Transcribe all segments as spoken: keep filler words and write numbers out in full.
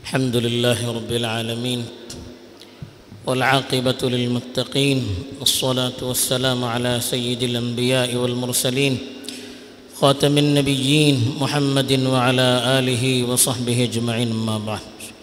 الحمد لله رب العالمين والعاقبة للمتقين والصلاة والسلام على سيد الأنبياء والمرسلين خاتم النبيين محمد وعلى آله وصحبه اجمعین اما بعد۔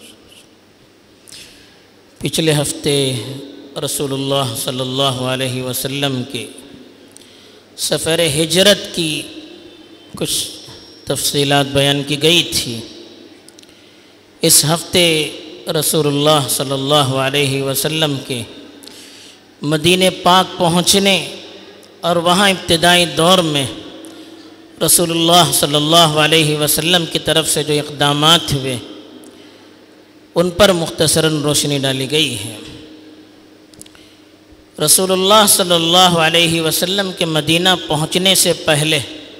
پچھلے ہفتے رسول اللہ صلی اللہ علیہ وسلم کے سفر ہجرت کی کچھ تفصیلات بیان کی گئی تھی۔ اس ہفتے رسول اللہ صلی اللہ علیہ وسلم کے مدینہ پاک پہنچنے اور وہاں ابتدائی دور میں رسول اللہ صلی اللہ علیہ وسلم کی طرف سے جو اقدامات ہوئے ان پر مختصراً روشنی ڈالی گئی ہے۔ رسول اللہ صلی اللہ علیہ وسلم کے مدینہ پہنچنے سے پہلے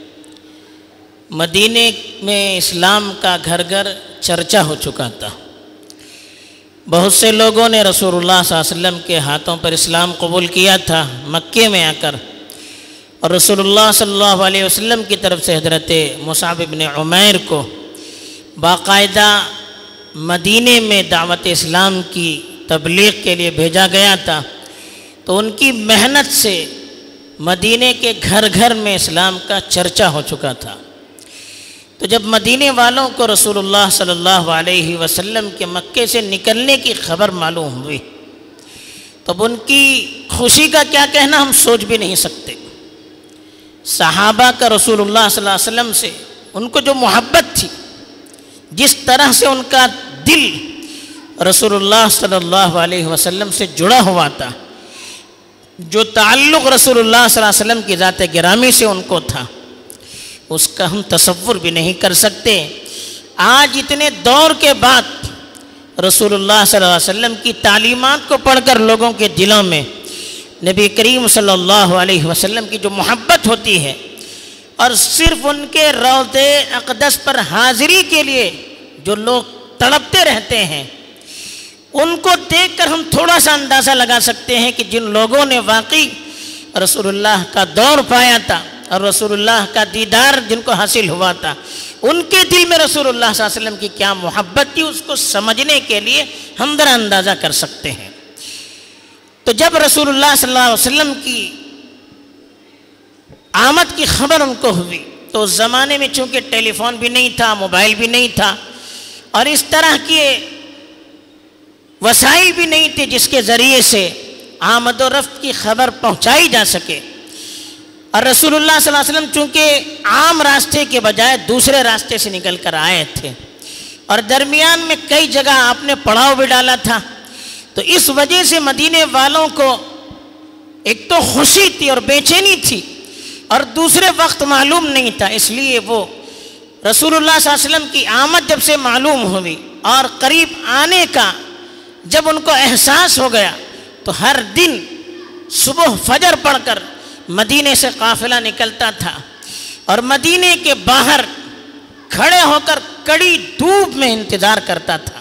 مدینہ میں اسلام کا گھر گھر چرچا ہو چکا تھا۔ بہت سے لوگوں نے رسول اللہ صلی اللہ علیہ وسلم کے ہاتھوں پر اسلام قبول کیا تھا مکے میں آ کر، اور رسول اللہ صلی اللہ علیہ وسلم کی طرف سے حضرت مصعب بن عمیر کو باقاعدہ مدینہ میں دعوت اسلام کی تبلیغ کے لیے بھیجا گیا تھا، تو ان کی محنت سے مدینہ کے گھر گھر میں اسلام کا چرچا ہو چکا تھا۔ تو جب مدینہ والوں کو رسول اللہ صلی اللہ علیہ وسلم کے مکے سے نکلنے کی خبر معلوم ہوئی، تب ان کی خوشی کا کیا کہنا ہم سوچ بھی نہیں سکتے۔ صحابہ کا رسول اللہ صلی اللہ علیہ وسلم سے ان کو جو محبت تھی، جس طرح سے ان کا دل رسول اللہ صلی اللہ علیہ وسلم سے جڑا ہوا تھا، جو تعلق رسول اللہ صلی اللہ علیہ وسلم کی ذات گرامی سے ان کو تھا، اس کا ہم تصور بھی نہیں کر سکتے۔ آج اتنے دور کے بعد رسول اللہ صلی اللہ علیہ وسلم کی تعلیمات کو پڑھ کر لوگوں کے دلوں میں نبی کریم صلی اللہ علیہ وسلم کی جو محبت ہوتی ہے، اور صرف ان کے روضے اقدس پر حاضری کے لیے جو لوگ تڑپتے رہتے ہیں، ان کو دیکھ کر ہم تھوڑا سا اندازہ لگا سکتے ہیں کہ جن لوگوں نے واقعی رسول اللہ کا دور پایا تھا اور رسول اللہ کا دیدار جن کو حاصل ہوا تھا، ان کے دل میں رسول اللہ صلی اللہ علیہ وسلم کی کیا محبت تھی، اس کو سمجھنے کے لیے ہم ذرا اندازہ کر سکتے ہیں۔ تو جب رسول اللہ صلی اللہ علیہ وسلم کی آمد کی خبر ان کو ہوئی، تو اس زمانے میں چونکہ ٹیلی فون بھی نہیں تھا، موبائل بھی نہیں تھا، اور اس طرح کے وسائل بھی نہیں تھے جس کے ذریعے سے آمد و رفت کی خبر پہنچائی جا سکے۔ اور رسول اللہ صلی اللہ علیہ وسلم چونکہ عام راستے کے بجائے دوسرے راستے سے نکل کر آئے تھے، اور درمیان میں کئی جگہ آپ نے پڑاؤ بھی ڈالا تھا، تو اس وجہ سے مدینے والوں کو ایک تو خوشی تھی اور بے چینی تھی، اور دوسرے وقت معلوم نہیں تھا۔ اس لیے وہ رسول اللہ صلی اللہ علیہ وسلم کی آمد جب سے معلوم ہوئی اور قریب آنے کا جب ان کو احساس ہو گیا، تو ہر دن صبح فجر پڑھ کر مدینے سے قافلہ نکلتا تھا، اور مدینے کے باہر کھڑے ہو کر کڑی دھوپ میں انتظار کرتا تھا۔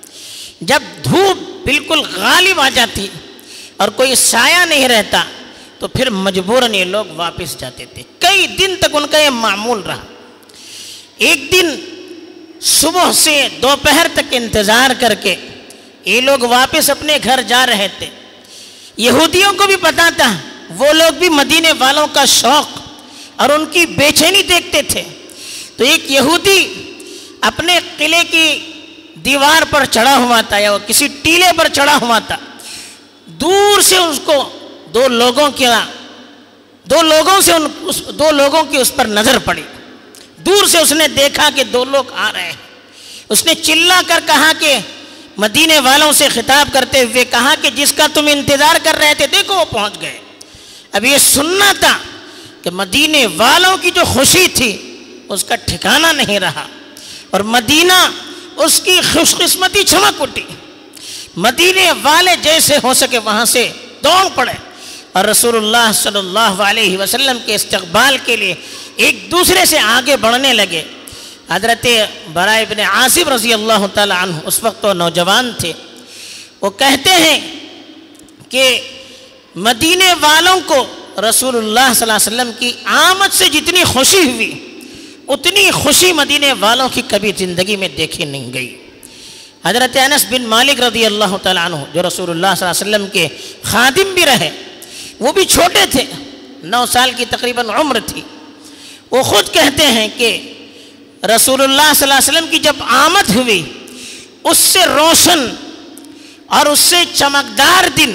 جب دھوپ بالکل غالب آ جاتی اور کوئی سایہ نہیں رہتا، تو پھر مجبوراً یہ لوگ واپس جاتے تھے۔ کئی دن تک ان کا یہ معمول رہا۔ ایک دن صبح سے دوپہر تک انتظار کر کے یہ لوگ واپس اپنے گھر جا رہے تھے۔ یہودیوں کو بھی پتا تھا، وہ لوگ بھی مدینے والوں کا شوق اور ان کی بے چینی دیکھتے تھے۔ تو ایک یہودی اپنے قلعے کی دیوار پر چڑھا ہوا تھا، یا وہ کسی ٹیلے پر چڑھا ہوا تھا، دور سے اس کو دو لوگوں کی دو لوگوں سے ان اس دو لوگوں کی اس پر نظر پڑی۔ دور سے اس نے دیکھا کہ دو لوگ آ رہے ہیں۔ اس نے چلا کر کہا کہ مدینے والوں سے خطاب کرتے ہوئے کہا کہ جس کا تم انتظار کر رہے تھے، دیکھو وہ پہنچ گئے۔ اب یہ سننا تھا کہ مدینے والوں کی جو خوشی تھی اس کا ٹھکانہ نہیں رہا، اور مدینہ اس کی خوش قسمتی چمک اٹھی۔ مدینے والے جیسے ہو سکے وہاں سے دوڑ پڑے، اور رسول اللہ صلی اللہ علیہ وسلم کے استقبال کے لیے ایک دوسرے سے آگے بڑھنے لگے۔ حضرت براء بن عازب رضی اللہ تعالی عنہ اس وقت وہ نوجوان تھے، وہ کہتے ہیں کہ مدینے والوں کو رسول اللہ صلی اللہ علیہ وسلم کی آمد سے جتنی خوشی ہوئی، اتنی خوشی مدینے والوں کی کبھی زندگی میں دیکھی نہیں گئی۔ حضرت انس بن مالک رضی اللہ تعالیٰ عنہ جو رسول اللہ صلی اللہ علیہ وسلم کے خادم بھی رہے، وہ بھی چھوٹے تھے، نو سال کی تقریباً عمر تھی. وہ خود کہتے ہیں کہ رسول اللہ صلی اللہ علیہ وسلم کی جب آمد ہوئی، اس سے روشن اور اس سے چمکدار دن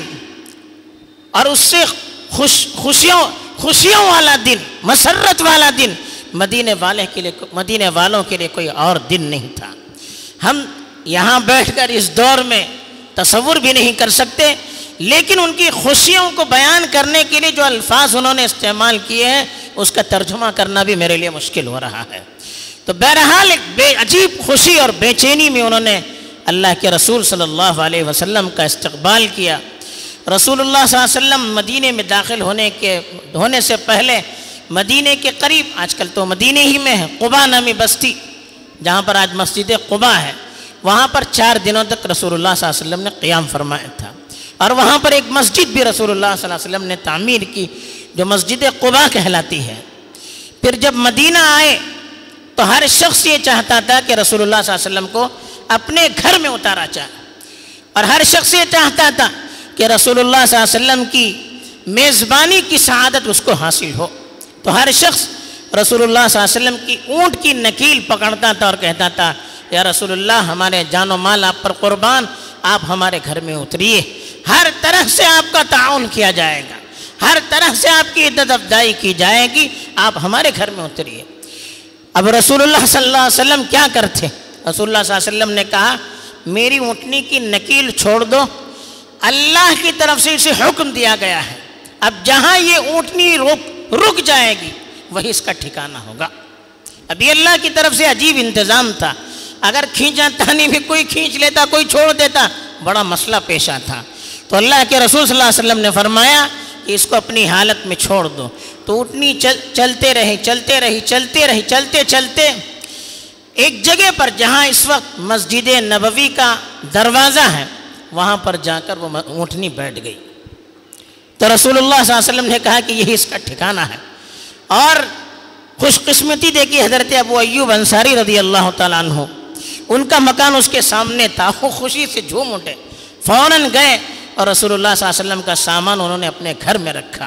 اور اس سے خوش خوشیوں خوشیوں والا دن، مسرت والا دن مدینے والے کے لیے مدینے والوں کے لیے کوئی اور دن نہیں تھا. ہم یہاں بیٹھ کر اس دور میں تصور بھی نہیں کر سکتے، لیکن ان کی خوشیوں کو بیان کرنے کے لیے جو الفاظ انہوں نے استعمال کیے ہیں اس کا ترجمہ کرنا بھی میرے لیے مشکل ہو رہا ہے. تو بہرحال ایک بے عجیب خوشی اور بے چینی میں انہوں نے اللہ کے رسول صلی اللہ علیہ وسلم کا استقبال کیا. رسول اللہ صلی اللہ علیہ وسلم مدینے میں داخل ہونے کے ہونے سے پہلے مدینے کے قریب، آج کل تو مدینے ہی میں ہے، قباء نامی بستی جہاں پر آج مسجد قباء ہے، وہاں پر چار دنوں تک رسول اللہ صلی اللہ علیہ وسلم نے قیام فرمایا تھا. اور وہاں پر ایک مسجد بھی رسول اللہ صلی اللہ علیہ وسلم نے تعمیر کی جو مسجد قباء کہلاتی ہے. پھر جب مدینہ آئے تو ہر شخص یہ چاہتا تھا کہ رسول اللہ صلی اللہ علیہ وسلم کو اپنے گھر میں اتارا جائے، اور ہر شخص یہ چاہتا تھا کہ رسول اللہ صلی اللہ علیہ وسلم کی میزبانی کی سعادت اس کو حاصل ہو. تو ہر شخص رسول اللہ صلی اللہ علیہ وسلم کی اونٹ کی نکیل پکڑتا تھا اور کہتا تھا یا رسول اللہ ہمارے جان و مال آپ پر قربان، آپ ہمارے گھر میں اتریے، ہر طرح سے آپ کا تعاون کیا جائے گا، ہر طرح سے آپ کی عزت افزائی کی جائے گی، آپ ہمارے گھر میں اتریے. اب رسول اللہ صلی اللہ علیہ وسلم کیا کرتے؟ رسول اللہ صلی اللہ علیہ وسلم نے کہا میری اونٹنی کی نکیل چھوڑ دو، اللہ کی طرف سے اسے حکم دیا گیا ہے، اب جہاں یہ اونٹنی رک رک جائے گی وہی اس کا ٹھکانہ ہوگا. اب یہ اللہ کی طرف سے عجیب انتظام تھا. اگر کھینچا تانی میں کوئی کھینچ لیتا، کوئی چھوڑ دیتا، بڑا مسئلہ پیش آتا. تو اللہ کے رسول صلی اللہ علیہ وسلم نے فرمایا کہ اس کو اپنی حالت میں چھوڑ دو. تو اونٹنی چل چلتے رہی چلتے رہی چلتے رہی چلتے چلتے ایک جگہ پر جہاں اس وقت مسجد نبوی کا دروازہ ہے، وہاں پر جا کر وہ اونٹنی بیٹھ گئی. تو رسول اللہ صلی اللہ علیہ وسلم نے کہا کہ یہی اس کا ٹھکانہ ہے. اور خوش قسمتی دیکھی حضرت ابو ایوب انصاری رضی اللہ تعالیٰ عنہ، ان کا مکان اس کے سامنے تھا. وہ خوشی سے جھوم اٹھے، فوراً گئے اور رسول اللہ صلی اللہ علیہ وسلم کا سامان انہوں نے اپنے گھر میں رکھا.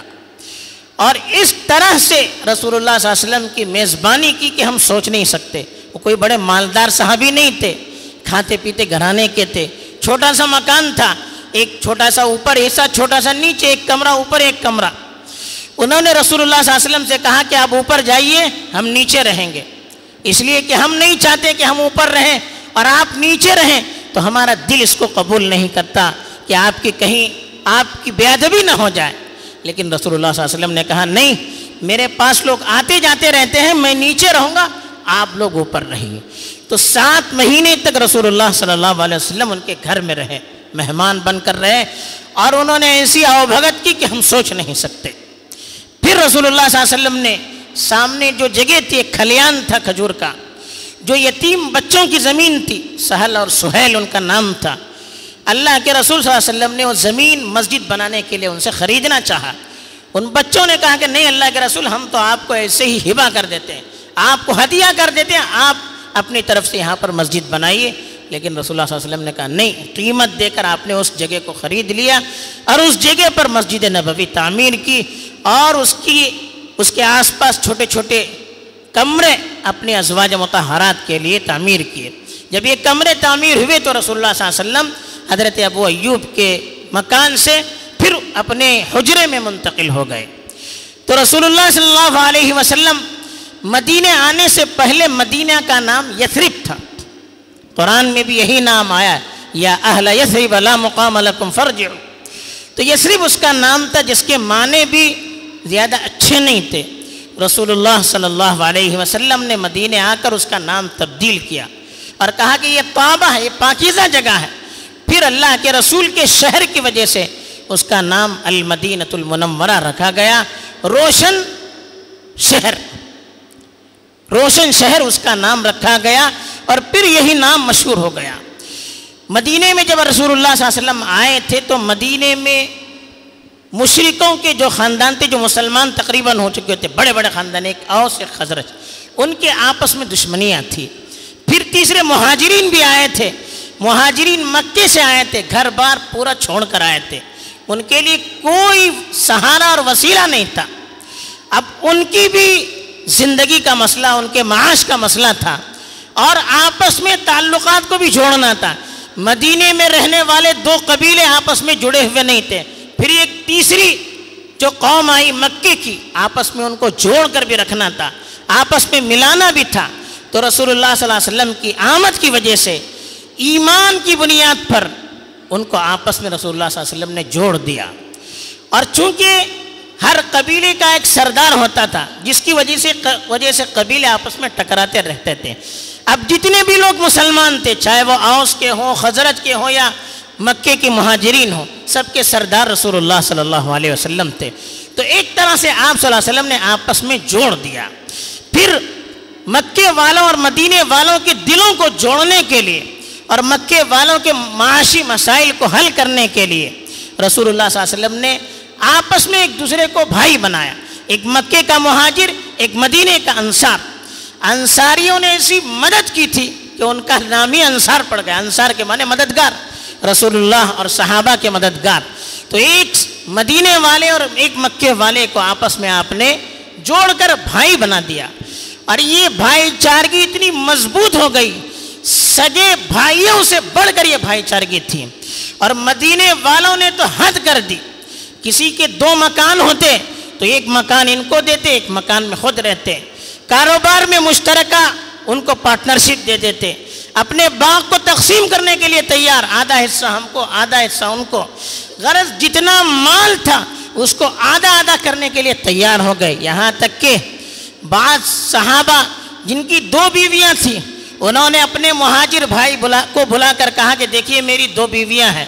اور اس طرح سے رسول اللہ صلی اللہ علیہ وسلم کی میزبانی کی کہ ہم سوچ نہیں سکتے. وہ کوئی بڑے مالدار صحابی نہیں تھے، کھاتے پیتے گھرانے کے تھے. چھوٹا سا مکان تھا، ایک چھوٹا سا اوپر حصہ، چھوٹا سا نیچے، ایک کمرہ اوپر ایک کمرہ. انہوں نے رسول اللہ صلی اللہ علیہ وسلم سے کہا کہ آپ اوپر جائیے، ہم نیچے رہیں گے، اس لیے کہ ہم نہیں چاہتے کہ ہم اوپر رہیں اور آپ نیچے رہیں تو ہمارا دل اس کو قبول نہیں کرتا کہ آپ کی کہیں آپ کی بے ادبی نہ ہو جائے. لیکن رسول اللہ صلی اللہ علیہ وسلم نے کہا نہیں، میرے پاس لوگ آتے جاتے رہتے ہیں، میں نیچے رہوں گا، آپ لوگ اوپر رہیے. تو سات مہینے تک رسول اللہ صلی اللہ علیہ وسلم ان کے گھر میں رہے، مہمان بن کر رہے، اور انہوں نے ایسی آؤ بھگت کی کہ ہم سوچ نہیں سکتے. پھر رسول اللہ صلی اللہ علیہ وسلم نے سامنے جو جگہ تھی، ایک کھلیان تھا کھجور کا، جو یتیم بچوں کی زمین تھی، سہل اور سہیل ان کا نام تھا. اللہ کے رسول صلی اللہ علیہ وسلم نے وہ زمین مسجد بنانے کے لیے ان سے خریدنا چاہا. ان بچوں نے کہا کہ نہیں اللہ کے رسول، ہم تو آپ کو ایسے ہی ہبہ کر دیتے ہیں، آپ کو ہدیہ کر دیتے ہیں، آپ اپنی طرف سے یہاں پر مسجد بنائیے. لیکن رسول اللہ صلی اللہ علیہ وسلم نے کہا نہیں، قیمت دے کر آپ نے اس جگہ کو خرید لیا اور اس جگہ پر مسجد نبوی تعمیر کی، اور اس کی اس کے آس پاس چھوٹے چھوٹے کمرے اپنے ازواج مطہرات کے لیے تعمیر کیے. جب یہ کمرے تعمیر ہوئے تو رسول اللہ صلی اللہ علیہ وسلم حضرت ابو ایوب کے مکان سے پھر اپنے حجرے میں منتقل ہو گئے. تو رسول اللہ صلی اللہ علیہ وسلم مدینہ آنے سے پہلے مدینہ کا نام یثرب تھا. قرآن میں بھی یہی نام آیا، یا اہل یثرب لا مقام لکم فارجعوا. تو یثرب اس کا نام تھا جس کے معنی بھی زیادہ اچھے نہیں تھے. رسول اللہ صلی اللہ علیہ وسلم نے مدینہ آ کر اس کا نام تبدیل کیا اور کہا کہ یہ طابہ ہے، یہ پاکیزہ جگہ ہے. پھر اللہ کے رسول کے شہر کی وجہ سے اس کا نام المدینۃ المنورہ رکھا گیا، روشن شہر، روشن شہر اس کا نام رکھا گیا، اور پھر یہی نام مشہور ہو گیا. مدینے میں جب رسول اللہ صلی اللہ علیہ وسلم آئے تھے تو مدینے میں مشرکوں کے جو خاندان تھے، جو مسلمان تقریباً ہو چکے تھے، بڑے بڑے خاندان، ایک اوس ایک خزرج، ان کے آپس میں دشمنیاں تھی. پھر تیسرے مہاجرین بھی آئے تھے، مہاجرین مکے سے آئے تھے، گھر بار پورا چھوڑ کر آئے تھے، ان کے لیے کوئی سہارا اور وسیلہ نہیں تھا۔ اب ان کی بھی زندگی کا مسئلہ، ان کے معاش کا مسئلہ تھا، اور آپس میں تعلقات کو بھی جوڑنا تھا۔ مدینے میں رہنے والے دو قبیلے آپس میں جڑے ہوئے نہیں تھے، پھر ایک تیسری جو قوم آئی مکے کی، آپس میں ان کو جوڑ کر بھی رکھنا تھا، آپس میں ملانا بھی تھا۔ تو رسول اللہ صلی اللہ علیہ وسلم کی آمد کی وجہ سے ایمان کی بنیاد پر ان کو آپس میں رسول اللہ صلی اللہ علیہ وسلم نے جوڑ دیا۔ اور چونکہ ہر قبیلے کا ایک سردار ہوتا تھا، جس کی وجہ سے وجہ سے قبیلے آپس میں ٹکراتے رہتے تھے۔ اب جتنے بھی لوگ مسلمان تھے، چاہے وہ اوس کے ہوں، خزرج کے ہوں یا مکے کے مہاجرین ہوں، سب کے سردار رسول اللہ صلی اللہ علیہ وسلم تھے۔ تو ایک طرح سے آپ صلی اللہ علیہ وسلم نے آپس میں جوڑ دیا۔ پھر مکے والوں اور مدینے والوں کے دلوں کو جوڑنے کے لیے اور مکے والوں کے معاشی مسائل کو حل کرنے کے لیے رسول اللہ صلی اللہ علیہ وسلم نے آپس میں ایک دوسرے کو بھائی بنایا، ایک مکے کا مہاجر، ایک مدینے کا انصار۔ انصاریوں نے ایسی مدد کی تھی کہ ان کا نام ہی انصار پڑ گیا۔ انصار کے معنی مددگار، رسول اللہ اور صحابہ کے مددگار۔ تو ایک مدینے والے اور ایک مکے والے کو آپس میں آپ نے جوڑ کر بھائی بنا دیا، اور یہ بھائی چارگی اتنی مضبوط ہو گئی، سگے بھائیوں سے بڑھ کر یہ بھائی چارگی تھی۔ اور مدینے والوں نے تو حد کر دی، کسی کے دو مکان ہوتے تو ایک مکان ان کو دیتے، ایک مکان میں خود رہتے، کاروبار میں مشترکہ ان کو پارٹنرشپ دے دیتے، اپنے باغ کو تقسیم کرنے کے لیے تیار، آدھا حصہ ہم کو آدھا حصہ ان کو، غرض جتنا مال تھا اس کو آدھا آدھا کرنے کے لیے تیار ہو گئے۔ یہاں تک کہ بعض صحابہ جن کی دو بیویاں تھیں، انہوں نے اپنے مہاجر بھائی بلا کو بلا کر کہا کہ دیکھیے میری دو بیویاں ہیں،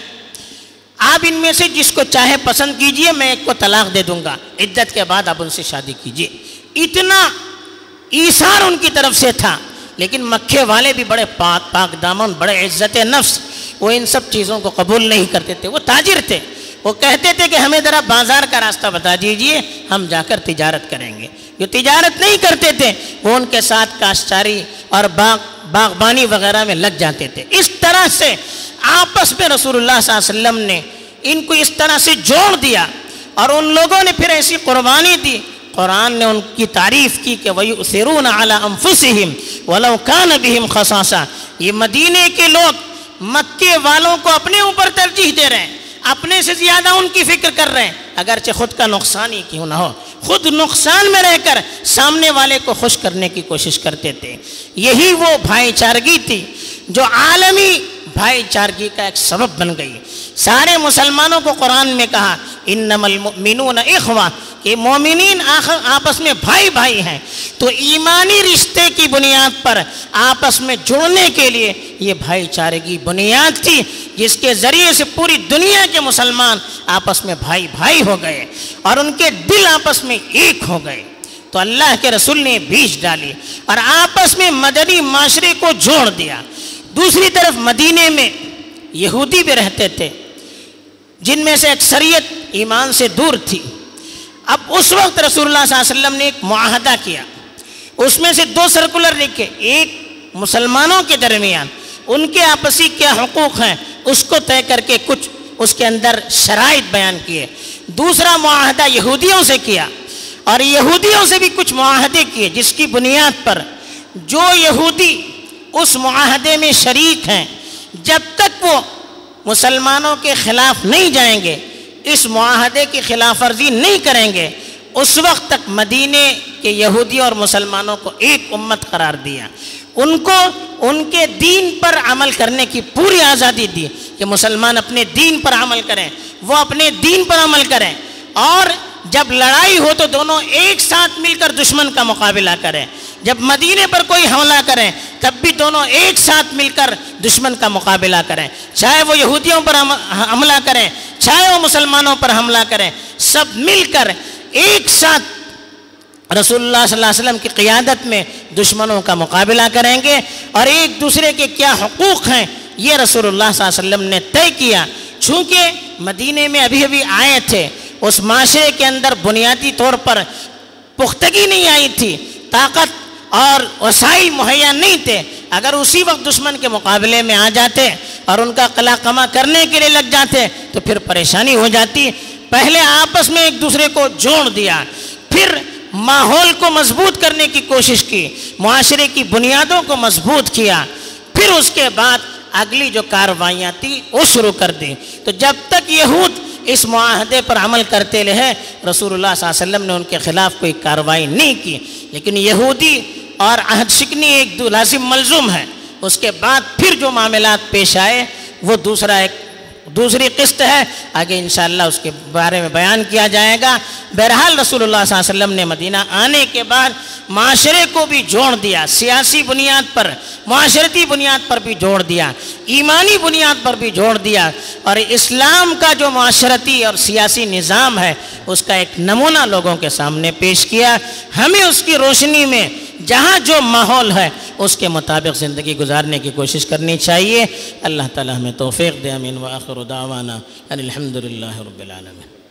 آپ ان میں سے جس کو چاہے پسند کیجئے، میں ایک کو طلاق دے دوں گا، عدت کے بعد آپ ان سے شادی کیجئے۔ اتنا ایثار ان کی طرف سے تھا۔ لیکن مکے والے بھی بڑے پاک پاک دامن، بڑے عزت نفس، وہ ان سب چیزوں کو قبول نہیں کرتے تھے۔ وہ تاجر تھے، وہ کہتے تھے کہ ہمیں ذرا بازار کا راستہ بتا دیجئے، ہم جا کر تجارت کریں گے۔ جو تجارت نہیں کرتے تھے وہ ان کے ساتھ کاشتکاری اور باغ باغبانی وغیرہ میں لگ جاتے تھے۔ اس طرح سے آپس میں رسول اللہ صلی اللہ علیہ وسلم نے ان کو اس طرح سے جوڑ دیا، اور ان لوگوں نے پھر ایسی قربانی دی۔ قرآن نے ان کی تعریف کی کہ وَيُؤْثِرُونَ عَلَىٰ أَنفُسِهِمْ وَلَوْ كَانَ بِهِمْ خَصَاصَةٌ، یہ مدینے کے لوگ مکے والوں کو اپنے اوپر ترجیح دے رہے ہیں، اپنے سے زیادہ ان کی فکر کر رہے ہیں، اگرچہ خود کا نقصان ہی کیوں نہ ہو، خود نقصان میں رہ کر سامنے والے کو خوش کرنے کی کوشش کرتے تھے۔ یہی وہ بھائی چارگی تھی جو عالمی بھائی چارگی کا ایک سبب بن گئی۔ سارے مسلمانوں کو قرآن میں کہا انما المؤمنون اخوہ، کہ مومنین آپس میں بھائی بھائی ہیں۔ تو ایمانی رشتے کی بنیاد پر آپس میں جڑنے کے لیے یہ بھائی چارگی بنیاد تھی، جس کے ذریعے سے پوری دنیا کے مسلمان آپس میں بھائی بھائی ہو گئے اور ان کے دل آپس میں ایک ہو گئے۔ تو اللہ کے رسول نے بیج ڈالی اور آپس میں مدنی معاشرے کو جوڑ دیا۔ دوسری طرف مدینے میں یہودی بھی رہتے تھے، جن میں سے اکثریت ایمان سے دور تھی۔ اب اس وقت رسول اللہ صلی اللہ علیہ وسلم نے ایک معاہدہ کیا، اس میں سے دو سرکولر لکھے، ایک مسلمانوں کے درمیان ان کے آپسی کیا حقوق ہیں اس کو طے کر کے کچھ اس کے اندر شرائط بیان کیے، دوسرا معاہدہ یہودیوں سے کیا اور یہودیوں سے بھی کچھ معاہدے کیے، جس کی بنیاد پر جو یہودی اس معاہدے میں شریک ہیں جب تک وہ مسلمانوں کے خلاف نہیں جائیں گے، اس معاہدے کی خلاف ورزی نہیں کریں گے، اس وقت تک مدینے کے یہودی اور مسلمانوں کو ایک امت قرار دیا۔ ان کو ان کے دین پر عمل کرنے کی پوری آزادی دی کہ مسلمان اپنے دین پر عمل کریں، وہ اپنے دین پر عمل کریں، اور جب لڑائی ہو تو دونوں ایک ساتھ مل کر دشمن کا مقابلہ کریں۔ جب مدینے پر کوئی حملہ کریں تب بھی دونوں ایک ساتھ مل کر دشمن کا مقابلہ کریں، چاہے وہ یہودیوں پر حملہ کریں چاہے وہ مسلمانوں پر حملہ کریں، سب مل کر ایک ساتھ رسول اللہ صلی اللہ علیہ وسلم کی قیادت میں دشمنوں کا مقابلہ کریں گے، اور ایک دوسرے کے کیا حقوق ہیں یہ رسول اللہ صلی اللہ علیہ وسلم نے طے کیا۔ چونکہ مدینے میں ابھی ابھی آئے تھے، اس معاشرے کے اندر بنیادی طور پر پختگی نہیں آئی تھی، طاقت اور وسائل مہیا نہیں تھے۔ اگر اسی وقت دشمن کے مقابلے میں آ جاتے اور ان کا قلا قمع کرنے کے لیے لگ جاتے تو پھر پریشانی ہو جاتی. پہلے آپس میں ایک دوسرے کو جوڑ دیا, پھر ماحول کو مضبوط کرنے کی کوشش کی, معاشرے کی بنیادوں کو مضبوط کیا, پھر اس کے بعد اگلی جو کارروائیاں تھی وہ شروع کر دی. تو جب تک یہود اس معاہدے پر عمل کرتے رہے, رسول اللہ صلی اللہ علیہ وسلم نے ان کے خلاف کوئی کارروائی نہیں کی. لیکن یہودی اور عہد شکنی ایک دو لازم ملزوم ہے. اس کے بعد پھر جو معاملات پیش آئے وہ دوسرا ایک دوسری قسط ہے, آگے انشاءاللہ اس کے بارے میں بیان کیا جائے گا. بہرحال رسول اللہ صلی اللہ علیہ وسلم نے مدینہ آنے کے بعد معاشرے کو بھی جوڑ دیا, سیاسی بنیاد پر, معاشرتی بنیاد پر بھی جوڑ دیا, ایمانی بنیاد پر بھی جوڑ دیا, اور اسلام کا جو معاشرتی اور سیاسی نظام ہے اس کا ایک نمونہ لوگوں کے سامنے پیش کیا. ہمیں اس کی روشنی میں جہاں جو ماحول ہے اس کے مطابق زندگی گزارنے کی کوشش کرنی چاہیے. اللہ تعالی ہمیں توفیق دے. آمین. وآخر دعوانا ان الحمد للہ رب العالمین.